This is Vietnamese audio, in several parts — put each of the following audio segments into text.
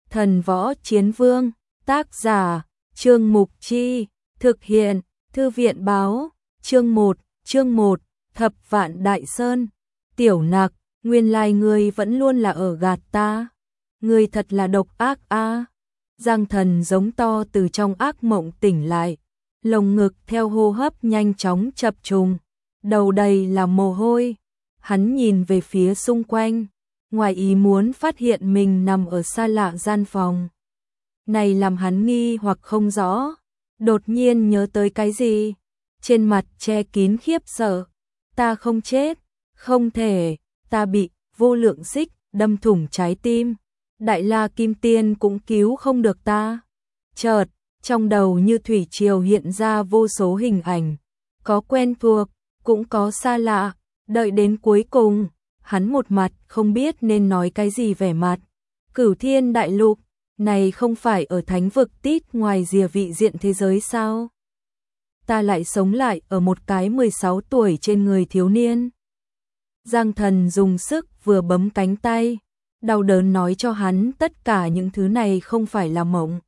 Thần Võ Chiến Vương, tác giả, Trương Mục Chi, thực hiện, Thư viện báo, chương 1, Thập Vạn Đại Sơn, Tiểu Nặc, nguyên lai ngươi vẫn luôn là ở gạt ta. Ngươi thật là độc ác a. Giang Thần giống to từ trong ác mộng tỉnh lại, lồng ngực theo hô hấp nhanh chóng chập trùng, đầu đầy là mồ hôi. Hắn nhìn về phía xung quanh, ngoài ý muốn phát hiện mình nằm ở xa lạ gian phòng. Này làm hắn nghi hoặc không rõ, đột nhiên nhớ tới cái gì, trên mặt che kín khiếp sợ. Ta không chết, không thể, ta bị vô lượng xích đâm thủng trái tim. Đại La Kim Tiên cũng cứu không được ta. Chợt, trong đầu như thủy triều hiện ra vô số hình ảnh, có quen thuộc, cũng có xa lạ, đợi đến cuối cùng, hắn một mặt không biết nên nói cái gì vẻ mặt. Cửu Thiên Đại Lục, này không phải ở thánh vực tít ngoài rìa vị diện thế giới sao? Ta lại sống lại ở một cái 16 tuổi trên người thiếu niên. Giang Thần dùng sức vừa bấm cánh tay, đau đớn nói cho hắn tất cả những thứ này không phải là mộng.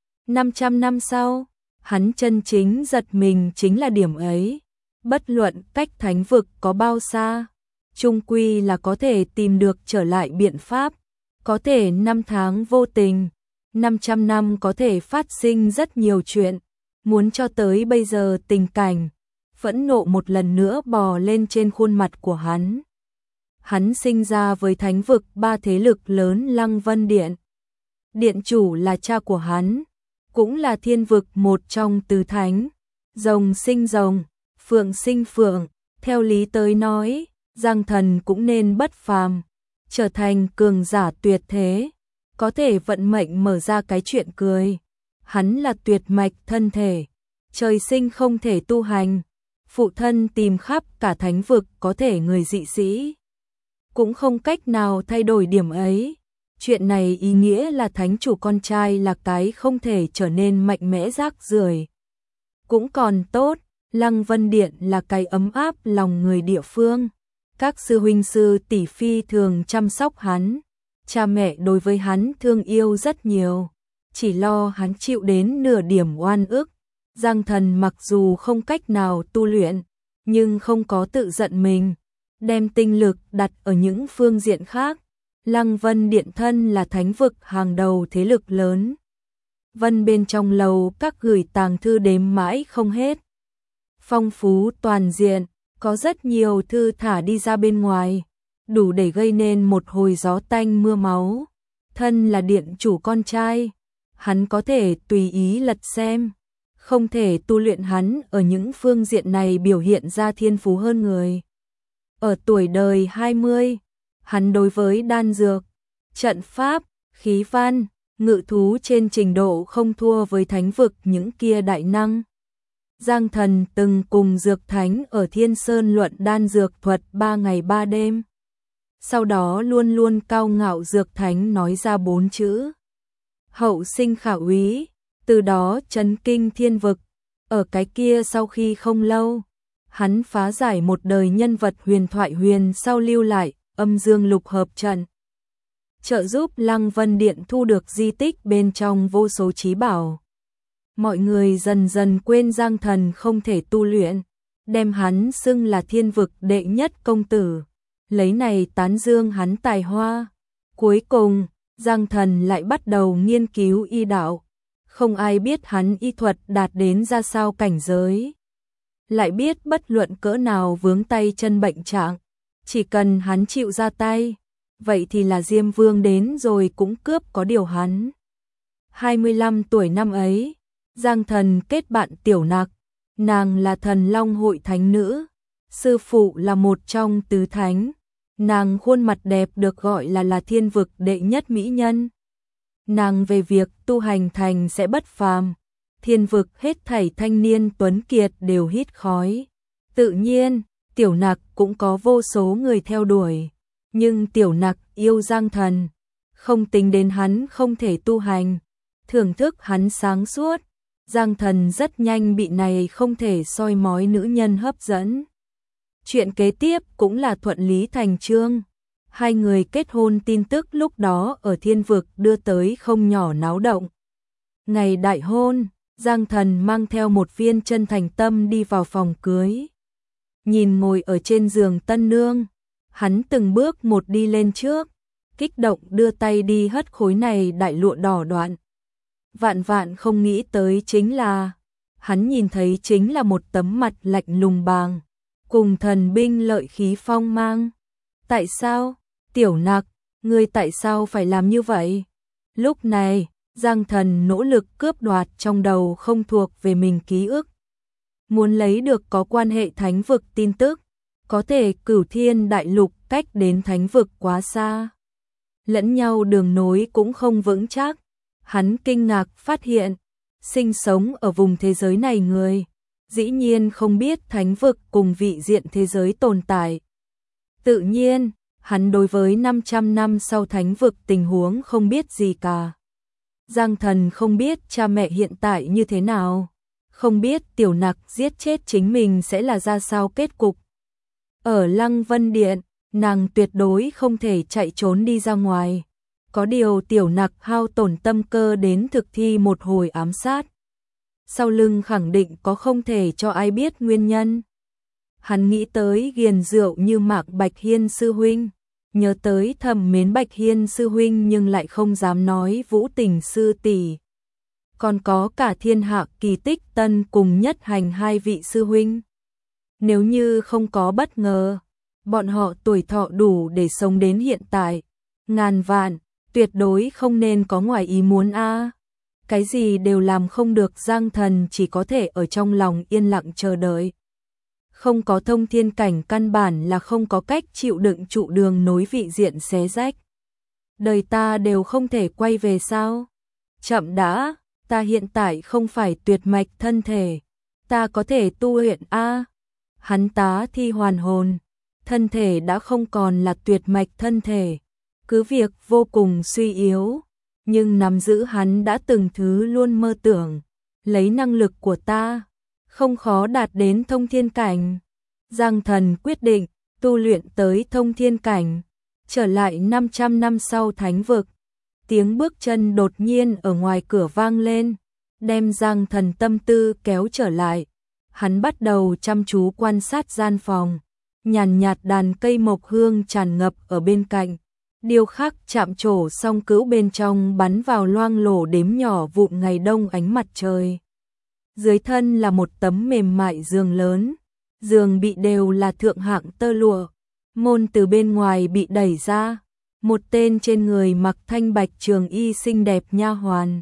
500 năm sau, hắn chân chính giật mình chính là điểm ấy. Bất luận cách thánh vực có bao xa, chung quy là có thể tìm được trở lại biện pháp. Có thể năm tháng vô tình, 500 năm có thể phát sinh rất nhiều chuyện. Muốn cho tới bây giờ tình cảnh, phẫn nộ một lần nữa bò lên trên khuôn mặt của hắn. Hắn sinh ra với thánh vực ba thế lực lớn Lăng Vân Điện. Điện chủ là cha của hắn, cũng là thiên vực một trong tứ thánh. Rồng sinh rồng, phượng sinh phượng, theo lý tới nói, Giang Thần cũng nên bất phàm, trở thành cường giả tuyệt thế, có thể vận mệnh mở ra cái chuyện cười. Hắn là tuyệt mạch thân thể, trời sinh không thể tu hành, phụ thân tìm khắp cả thánh vực có thể người dị sĩ cũng không cách nào thay đổi điểm ấy. Chuyện này ý nghĩa là thánh chủ con trai là cái không thể trở nên mạnh mẽ rác rưởi. Cũng còn tốt, Lăng Vân Điện là cái ấm áp lòng người địa phương. Các sư huynh sư tỷ phi thường chăm sóc hắn, cha mẹ đối với hắn thương yêu rất nhiều, chỉ lo hắn chịu đến nửa điểm oan ức. Giang Thần mặc dù không cách nào tu luyện, nhưng không có tự giận mình, đem tinh lực đặt ở những phương diện khác. Lăng Vân Điện thân là thánh vực hàng đầu thế lực lớn. Vân bên trong lầu các gửi tàng thư đếm mãi không hết. Phong phú toàn diện, có rất nhiều thư thả đi ra bên ngoài, đủ để gây nên một hồi gió tanh mưa máu. Thân là điện chủ con trai, hắn có thể tùy ý lật xem, không thể tu luyện hắn ở những phương diện này biểu hiện ra thiên phú hơn người. Ở tuổi đời 20, hắn đối với đan dược, trận pháp, khí văn, ngự thú trên trình độ không thua với thánh vực những kia đại năng. Giang Thần từng cùng Dược Thánh ở Thiên Sơn luận đan dược thuật 3 ngày 3 đêm. Sau đó luôn luôn cao ngạo Dược Thánh nói ra 4 chữ: hậu sinh khả úy, từ đó chấn kinh thiên vực. Ở cái kia sau khi không lâu, hắn phá giải một đời nhân vật huyền thoại huyền sau lưu lại âm dương lục hợp trận, trợ giúp Lăng Vân Điện thu được di tích bên trong vô số trí bảo. Mọi người dần dần quên Giang Thần không thể tu luyện, đem hắn xưng là thiên vực đệ nhất công tử, lấy này tán dương hắn tài hoa. Cuối cùng, Giang Thần lại bắt đầu nghiên cứu y đạo, không ai biết hắn y thuật đạt đến ra sao cảnh giới. Lại biết bất luận cỡ nào vướng tay chân bệnh trạng, chỉ cần hắn chịu ra tay, vậy thì là Diêm Vương đến rồi cũng cướp có điều hắn. 25 tuổi năm ấy, Giang Thần kết bạn Tiểu Nặc, nàng là Thần Long hội thánh nữ, sư phụ là một trong tứ thánh, nàng khuôn mặt đẹp được gọi là thiên vực đệ nhất mỹ nhân. Nàng về việc tu hành thành sẽ bất phàm, thiên vực hết thảy thanh niên tuấn kiệt đều hít khói. Tự nhiên, Tiểu Nặc cũng có vô số người theo đuổi, nhưng Tiểu Nặc yêu Giang Thần, không tính đến hắn không thể tu hành, thưởng thức hắn sáng suốt. Giang Thần rất nhanh bị này không thể soi mói nữ nhân hấp dẫn. Chuyện kế tiếp cũng là thuận lý thành chương. Hai người kết hôn tin tức lúc đó ở thiên vực đưa tới không nhỏ náo động. Ngày đại hôn, Giang Thần mang theo một viên chân thành tâm đi vào phòng cưới. Nhìn ngồi ở trên giường tân nương, hắn từng bước một đi lên trước, kích động đưa tay đi hất khối này đại lụa đỏ đoạn. Vạn vạn không nghĩ tới chính là, hắn nhìn thấy chính là một tấm mặt lạnh lùng bàng, cùng thần binh lợi khí phong mang. Tại sao, Tiểu Nặc, ngươi tại sao phải làm như vậy? Lúc này, Giang Thần nỗ lực cướp đoạt trong đầu không thuộc về mình ký ức. Muốn lấy được có quan hệ thánh vực tin tức, có thể Cửu Thiên Đại Lục cách đến thánh vực quá xa. Lẫn nhau đường nối cũng không vững chắc. Hắn kinh ngạc phát hiện, sinh sống ở vùng thế giới này người, dĩ nhiên không biết thánh vực cùng vị diện thế giới tồn tại. Tự nhiên, hắn đối với 500 năm sau thánh vực tình huống không biết gì cả. Giang Thần không biết cha mẹ hiện tại như thế nào, không biết Tiểu Nặc giết chết chính mình sẽ là ra sao kết cục. Ở Lăng Vân Điện, nàng tuyệt đối không thể chạy trốn đi ra ngoài. Có điều Tiểu Nặc hao tổn tâm cơ đến thực thi một hồi ám sát. Sau lưng khẳng định có không thể cho ai biết nguyên nhân. Hắn nghĩ tới ghiền rượu như Mạc Bạch Hiên sư huynh, nhớ tới thầm mến Bạch Hiên sư huynh nhưng lại không dám nói Vũ Tình sư tỷ. Còn có cả Thiên Hạ Kỳ Tích Tân cùng Nhất Hành hai vị sư huynh. Nếu như không có bất ngờ, bọn họ tuổi thọ đủ để sống đến hiện tại, ngàn vạn, tuyệt đối không nên có ngoài ý muốn a. Cái gì đều làm không được, Giang Thần chỉ có thể ở trong lòng yên lặng chờ đợi. Không có thông thiên cảnh căn bản là không có cách chịu đựng trụ đường nối vị diện xé rách. Đời ta đều không thể quay về sao? Chậm đã, ta hiện tại không phải tuyệt mạch thân thể, ta có thể tu luyện a. Hắn tá thi hoàn hồn, thân thể đã không còn là tuyệt mạch thân thể, cứ việc vô cùng suy yếu, nhưng nắm giữ hắn đã từng thứ luôn mơ tưởng, lấy năng lực của ta, không khó đạt đến thông thiên cảnh. Giang Thần quyết định tu luyện tới thông thiên cảnh, trở lại 500 năm sau thánh vực. Tiếng bước chân đột nhiên ở ngoài cửa vang lên, đem Giang Thần tâm tư kéo trở lại. Hắn bắt đầu chăm chú quan sát gian phòng, nhàn nhạt đàn cây mộc hương tràn ngập ở bên cạnh. Điêu khắc chạm trổ song cữu bên trong bắn vào loang lổ đếm nhỏ vụn ngày đông ánh mặt trời. Dưới thân là một tấm mềm mại giường lớn, giường bị đều là thượng hạng tơ lụa, môn từ bên ngoài bị đẩy ra, một tên trên người mặc thanh bạch trường y xinh đẹp nha hoàn.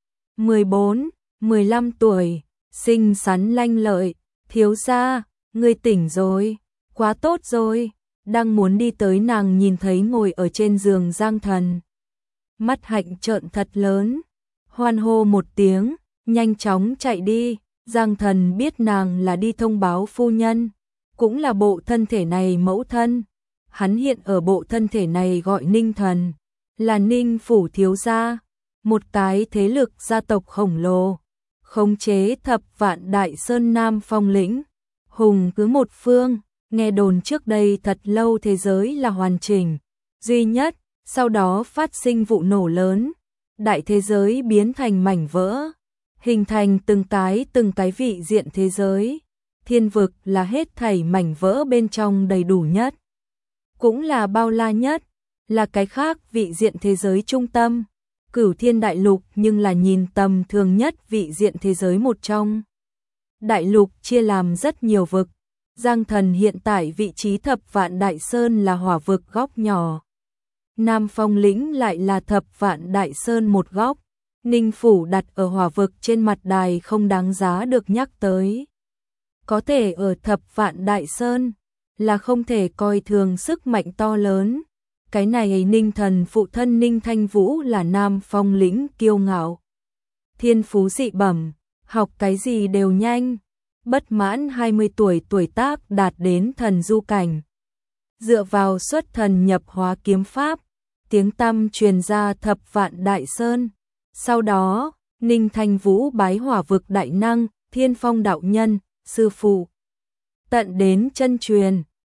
14, 15 tuổi, xinh xắn lanh lợi, thiếu gia, ngươi tỉnh rồi, quá tốt rồi. Đang muốn đi tới, nàng nhìn thấy ngồi ở trên giường Giang Thần. Mắt hạnh trợn thật lớn, hoan hô một tiếng, nhanh chóng chạy đi. Giang Thần biết nàng là đi thông báo phu nhân, cũng là bộ thân thể này mẫu thân. Hắn hiện ở bộ thân thể này gọi Ninh Thần, là Ninh phủ thiếu gia, một cái thế lực gia tộc khổng lồ, khống chế thập vạn đại sơn Nam Phong lĩnh, hùng cứ một phương. Nghe đồn trước đây thật lâu thế giới là hoàn chỉnh, duy nhất, sau đó phát sinh vụ nổ lớn, đại thế giới biến thành mảnh vỡ, hình thành từng cái vị diện thế giới. Thiên vực là hết thảy mảnh vỡ bên trong đầy đủ nhất, cũng là bao la nhất, là cái khác vị diện thế giới trung tâm. Cửu Thiên Đại Lục nhưng là nhìn tầm thường nhất vị diện thế giới một trong. Đại lục chia làm rất nhiều vực. Giang Thần hiện tại vị trí thập vạn đại sơn là hỏa vực góc nhỏ. Nam Phong lĩnh lại là thập vạn đại sơn một góc. Ninh phủ đặt ở hỏa vực trên mặt đài không đáng giá được nhắc tới. Có thể ở thập vạn đại sơn là không thể coi thường sức mạnh to lớn. Cái này Ninh Thần phụ thân Ninh Thanh Vũ là Nam Phong lĩnh kiêu ngạo. Thiên phú dị bẩm, học cái gì đều nhanh. Bất mãn 20 tuổi tác đạt đến thần du cảnh. Dựa vào xuất thần nhập hóa kiếm pháp, tiếng tăm truyền ra thập vạn đại sơn. Sau đó, Ninh Thanh Vũ bái hỏa vực đại năng, Thiên Phong đạo nhân, sư phụ. Tận đến chân truyền,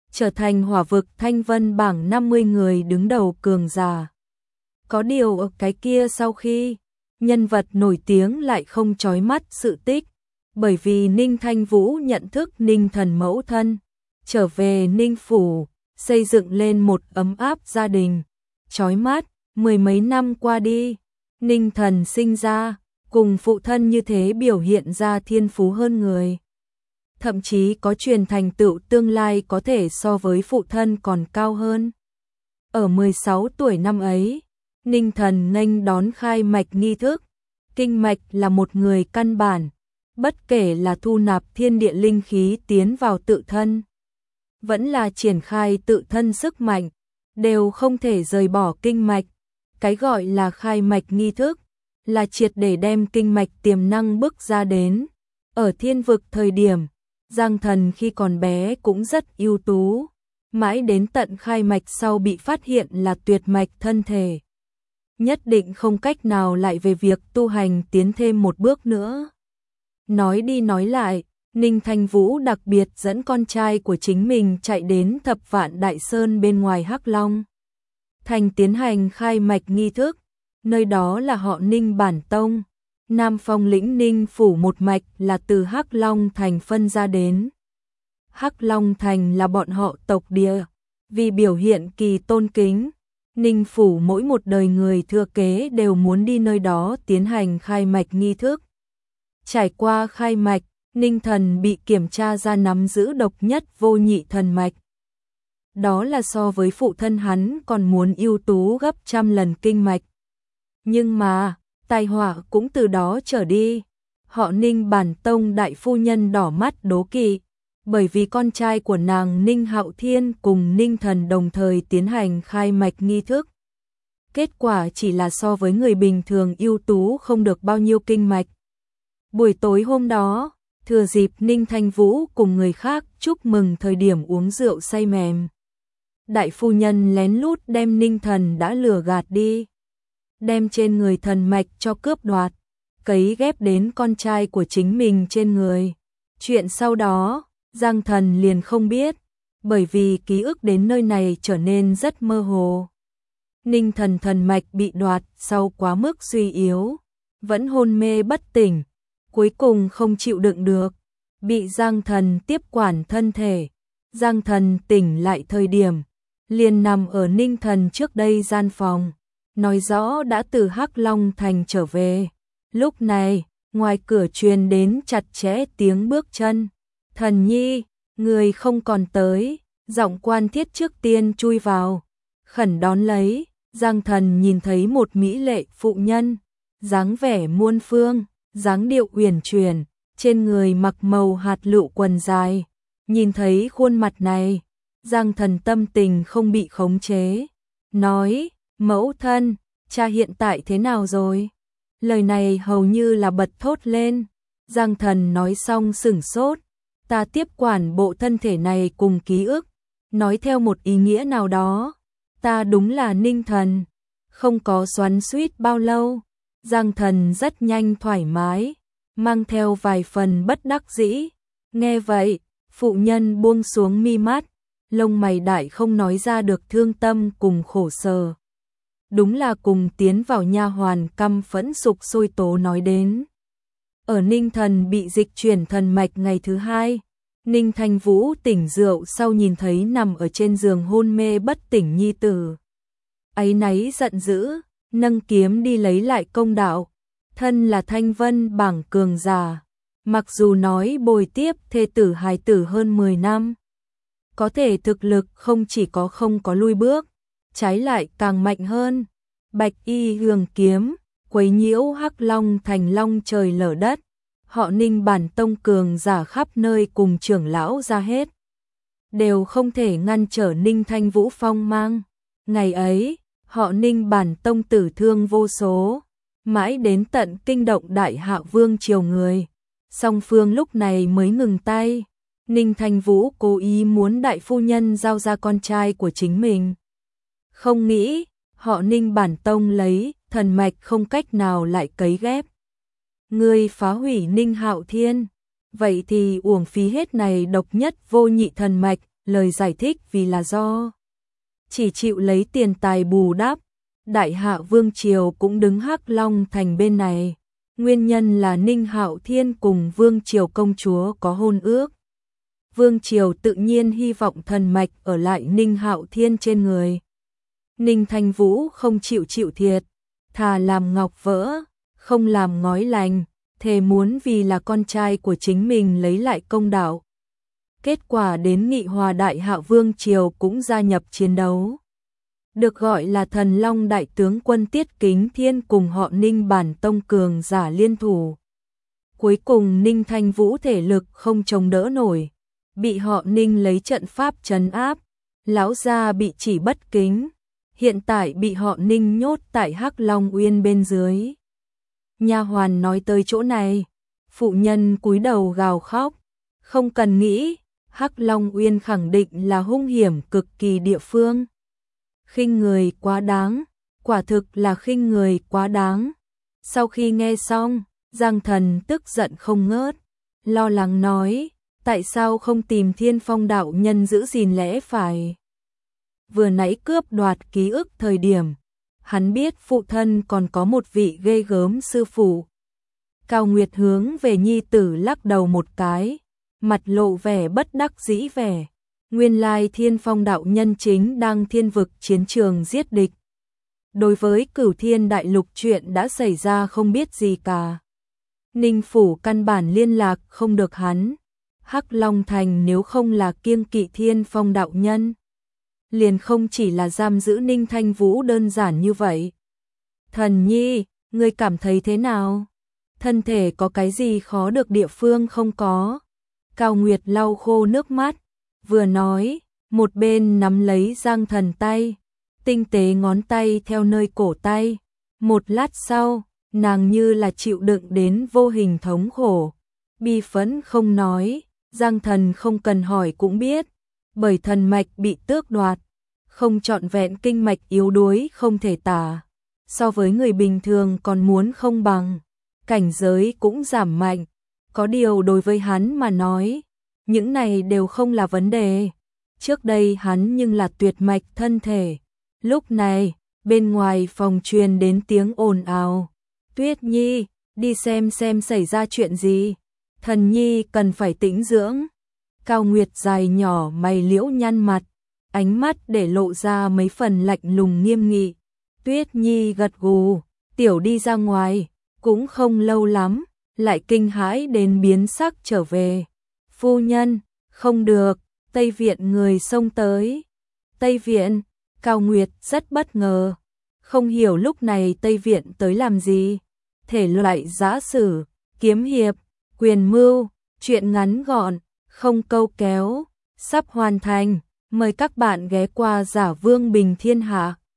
trở thành hỏa vực thanh vân bảng 50 người đứng đầu cường giả. Có điều ở cái kia sau khi nhân vật nổi tiếng lại không chói mắt sự tích, bởi vì Ninh Thanh Vũ nhận thức Ninh Thần mẫu thân, trở về Ninh Phủ, xây dựng lên một ấm áp gia đình. Chói mắt, mười mấy năm qua đi, Ninh Thần sinh ra, cùng phụ thân như thế biểu hiện ra thiên phú hơn người. Thậm chí có truyền thành tựu tương lai có thể so với phụ thân còn cao hơn. Ở 16 tuổi năm ấy, Ninh Thần nghênh đón khai mạch nghi thức. Kinh mạch là một người căn bản, bất kể là thu nạp thiên địa linh khí tiến vào tự thân, vẫn là triển khai tự thân sức mạnh, đều không thể rời bỏ kinh mạch. Cái gọi là khai mạch nghi thức, là triệt để đem kinh mạch tiềm năng bức ra đến. Ở thiên vực thời điểm, Giang Thần khi còn bé cũng rất ưu tú, mãi đến tận khai mạch sau bị phát hiện là tuyệt mạch thân thể. Nhất định không cách nào lại về việc tu hành tiến thêm một bước nữa. Nói đi nói lại, Ninh Thanh Vũ đặc biệt dẫn con trai của chính mình chạy đến Thập Vạn Đại Sơn bên ngoài Hắc Long Thành tiến hành khai mạch nghi thức, nơi đó là họ Ninh bản tông. Nam Phong lĩnh Ninh Phủ một mạch là từ Hắc Long Thành phân ra đến. Hắc Long Thành là bọn họ tộc địa, vì biểu hiện kỳ tôn kính, Ninh Phủ mỗi một đời người thừa kế đều muốn đi nơi đó tiến hành khai mạch nghi thức. Trải qua khai mạch, Ninh Thần bị kiểm tra ra nắm giữ độc nhất vô nhị thần mạch. Đó là so với phụ thân hắn còn muốn ưu tú gấp trăm lần kinh mạch. Nhưng mà, tai họa cũng từ đó trở đi. Họ Ninh bản tông đại phu nhân đỏ mắt đố kỵ, bởi vì con trai của nàng Ninh Hạo Thiên cùng Ninh Thần đồng thời tiến hành khai mạch nghi thức. Kết quả chỉ là so với người bình thường ưu tú không được bao nhiêu kinh mạch. Buổi tối hôm đó, thừa dịp Ninh Thanh Vũ cùng người khác chúc mừng thời điểm uống rượu say mềm, đại phu nhân lén lút đem Ninh Thần đã lừa gạt đi, đem trên người thần mạch cho cướp đoạt, cấy ghép đến con trai của chính mình trên người. Chuyện sau đó, Giang Thần liền không biết, bởi vì ký ức đến nơi này trở nên rất mơ hồ. Ninh Thần thần mạch bị đoạt sau quá mức suy yếu, vẫn hôn mê bất tỉnh, cuối cùng không chịu đựng được, bị Giang Thần tiếp quản thân thể. Giang Thần tỉnh lại thời điểm, liền nằm ở Ninh Thần trước đây gian phòng, nói rõ đã từ Hắc Long Thành trở về. Lúc này, ngoài cửa truyền đến chặt chẽ tiếng bước chân. Thần nhi, người không còn tới, giọng Quan Thiết trước tiên chui vào, khẩn đón lấy. Giang Thần nhìn thấy một mỹ lệ phụ nhân, dáng vẻ muôn phương, dáng điệu uyển chuyển, trên người mặc màu hạt lựu quần dài. Nhìn thấy khuôn mặt này, Giang Thần tâm tình không bị khống chế, nói: "Mẫu thân, cha hiện tại thế nào rồi?" Lời này hầu như là bật thốt lên. Giang Thần nói xong sửng sốt, ta tiếp quản bộ thân thể này cùng ký ức, nói theo một ý nghĩa nào đó, ta đúng là Ninh Thần. Không có xoắn xuýt bao lâu, Giang Thần rất nhanh thoải mái, mang theo vài phần bất đắc dĩ. Nghe vậy, phụ nhân buông xuống mi mắt, lông mày đại không nói ra được thương tâm cùng khổ sở. Đúng là cùng tiến vào nha hoàn căm phẫn sục sôi tố nói đến. Ở Ninh Thần bị dịch chuyển thần mạch ngày thứ hai, Ninh Thanh Vũ tỉnh rượu sau nhìn thấy nằm ở trên giường hôn mê bất tỉnh nhi tử. Áy náy giận dữ, nâng kiếm đi lấy lại công đạo. Thân là Thanh Vân bảng cường giả, mặc dù nói bồi tiếp thê tử hài tử hơn 10 năm, có thể thực lực không chỉ có không có lui bước, trái lại càng mạnh hơn. Bạch y hường kiếm, quấy nhiễu Hắc Long Thành long trời lở đất. Họ Ninh bản tông cường giả khắp nơi cùng trưởng lão ra hết, đều không thể ngăn trở Ninh Thanh Vũ phong mang. Ngày ấy, họ Ninh bản tông tử thương vô số, mãi đến tận kinh động Đại Hạ Vương triều người. Song phương lúc này mới ngừng tay. Ninh Thanh Vũ cố ý muốn đại phu nhân giao ra con trai của chính mình. Không nghĩ, họ Ninh bản tông lấy thần mạch không cách nào lại cấy ghép. Ngươi phá hủy Ninh Hạo Thiên, vậy thì uổng phí hết này độc nhất vô nhị thần mạch, lời giải thích vì là do chỉ chịu lấy tiền tài bù đắp. Đại Hạ Vương Triều cũng đứng Hắc Long Thành bên này. Nguyên nhân là Ninh Hạo Thiên cùng Vương Triều công chúa có hôn ước. Vương Triều tự nhiên hy vọng thần mạch ở lại Ninh Hạo Thiên trên người. Ninh Thanh Vũ không chịu thiệt, thà làm ngọc vỡ, không làm ngói lành, thề muốn vì là con trai của chính mình lấy lại công đạo. Kết quả đến Nghị Hòa Đại Hạ Vương Triều cũng gia nhập chiến đấu. Được gọi là Thần Long Đại tướng quân Tiết Kính Thiên cùng họ Ninh bản tông cường giả liên thủ. Cuối cùng Ninh Thanh Vũ thể lực không chống đỡ nổi, bị họ Ninh lấy trận pháp trấn áp, lão gia bị chỉ bất kính, hiện tại bị họ Ninh nhốt tại Hắc Long Uyên bên dưới. Nha hoàn nói tới chỗ này, phụ nhân cúi đầu gào khóc, không cần nghĩ, Hắc Long Uyên khẳng định là hung hiểm cực kỳ địa phương. Khinh người quá đáng, quả thực là khinh người quá đáng. Sau khi nghe xong, Giang Thần tức giận không ngớt, lo lắng nói, tại sao không tìm Thiên Phong đạo nhân giữ gìn lẽ phải. Vừa nãy cướp đoạt ký ức thời điểm, hắn biết phụ thân còn có một vị ghê gớm sư phụ. Cao Nguyệt hướng về nhi tử lắc đầu một cái, mặt lộ vẻ bất đắc dĩ vẻ. Nguyên lai Thiên Phong đạo nhân chính đang thiên vực chiến trường giết địch. Đối với Cửu Thiên Đại Lục chuyện đã xảy ra không biết gì cả. Ninh phủ căn bản liên lạc không được hắn. Hắc Long Thành nếu không là kiêng kỵ Thiên Phong đạo nhân, liền không chỉ là giam giữ Ninh Thanh Vũ đơn giản như vậy. Thần nhi, ngươi cảm thấy thế nào? Thân thể có cái gì khó được địa phương không có? Cao Nguyệt lau khô nước mắt, vừa nói, một bên nắm lấy Giang Thần tay, tinh tế ngón tay theo nơi cổ tay. Một lát sau, nàng như là chịu đựng đến vô hình thống khổ, bi phẫn không nói. Giang Thần không cần hỏi cũng biết, bởi thần mạch bị tước đoạt, không trọn vẹn kinh mạch yếu đuối không thể tả, so với người bình thường còn muốn không bằng, cảnh giới cũng giảm mạnh. Có điều đối với hắn mà nói, những này đều không là vấn đề. Trước đây hắn nhưng là tuyệt mạch thân thể. Lúc này, bên ngoài phòng truyền đến tiếng ồn ào. Tuyết Nhi, đi xem xảy ra chuyện gì. Thần Nhi cần phải tĩnh dưỡng. Cao Nguyệt dài nhỏ mày liễu nhăn mặt, ánh mắt để lộ ra mấy phần lạnh lùng nghiêm nghị. Tuyết Nhi gật gù, tiểu đi ra ngoài, cũng không lâu lắm, lại kinh hãi đến biến sắc trở về. Phu nhân, không được, Tây Viện người xông tới. Tây Viện, Cao Nguyệt rất bất ngờ, không hiểu lúc này Tây Viện tới làm gì. Thể loại giã sử, kiếm hiệp, quyền mưu, chuyện ngắn gọn, không câu kéo, sắp hoàn thành. Mời các bạn ghé qua Giả Vương Bình Thiên Hạ.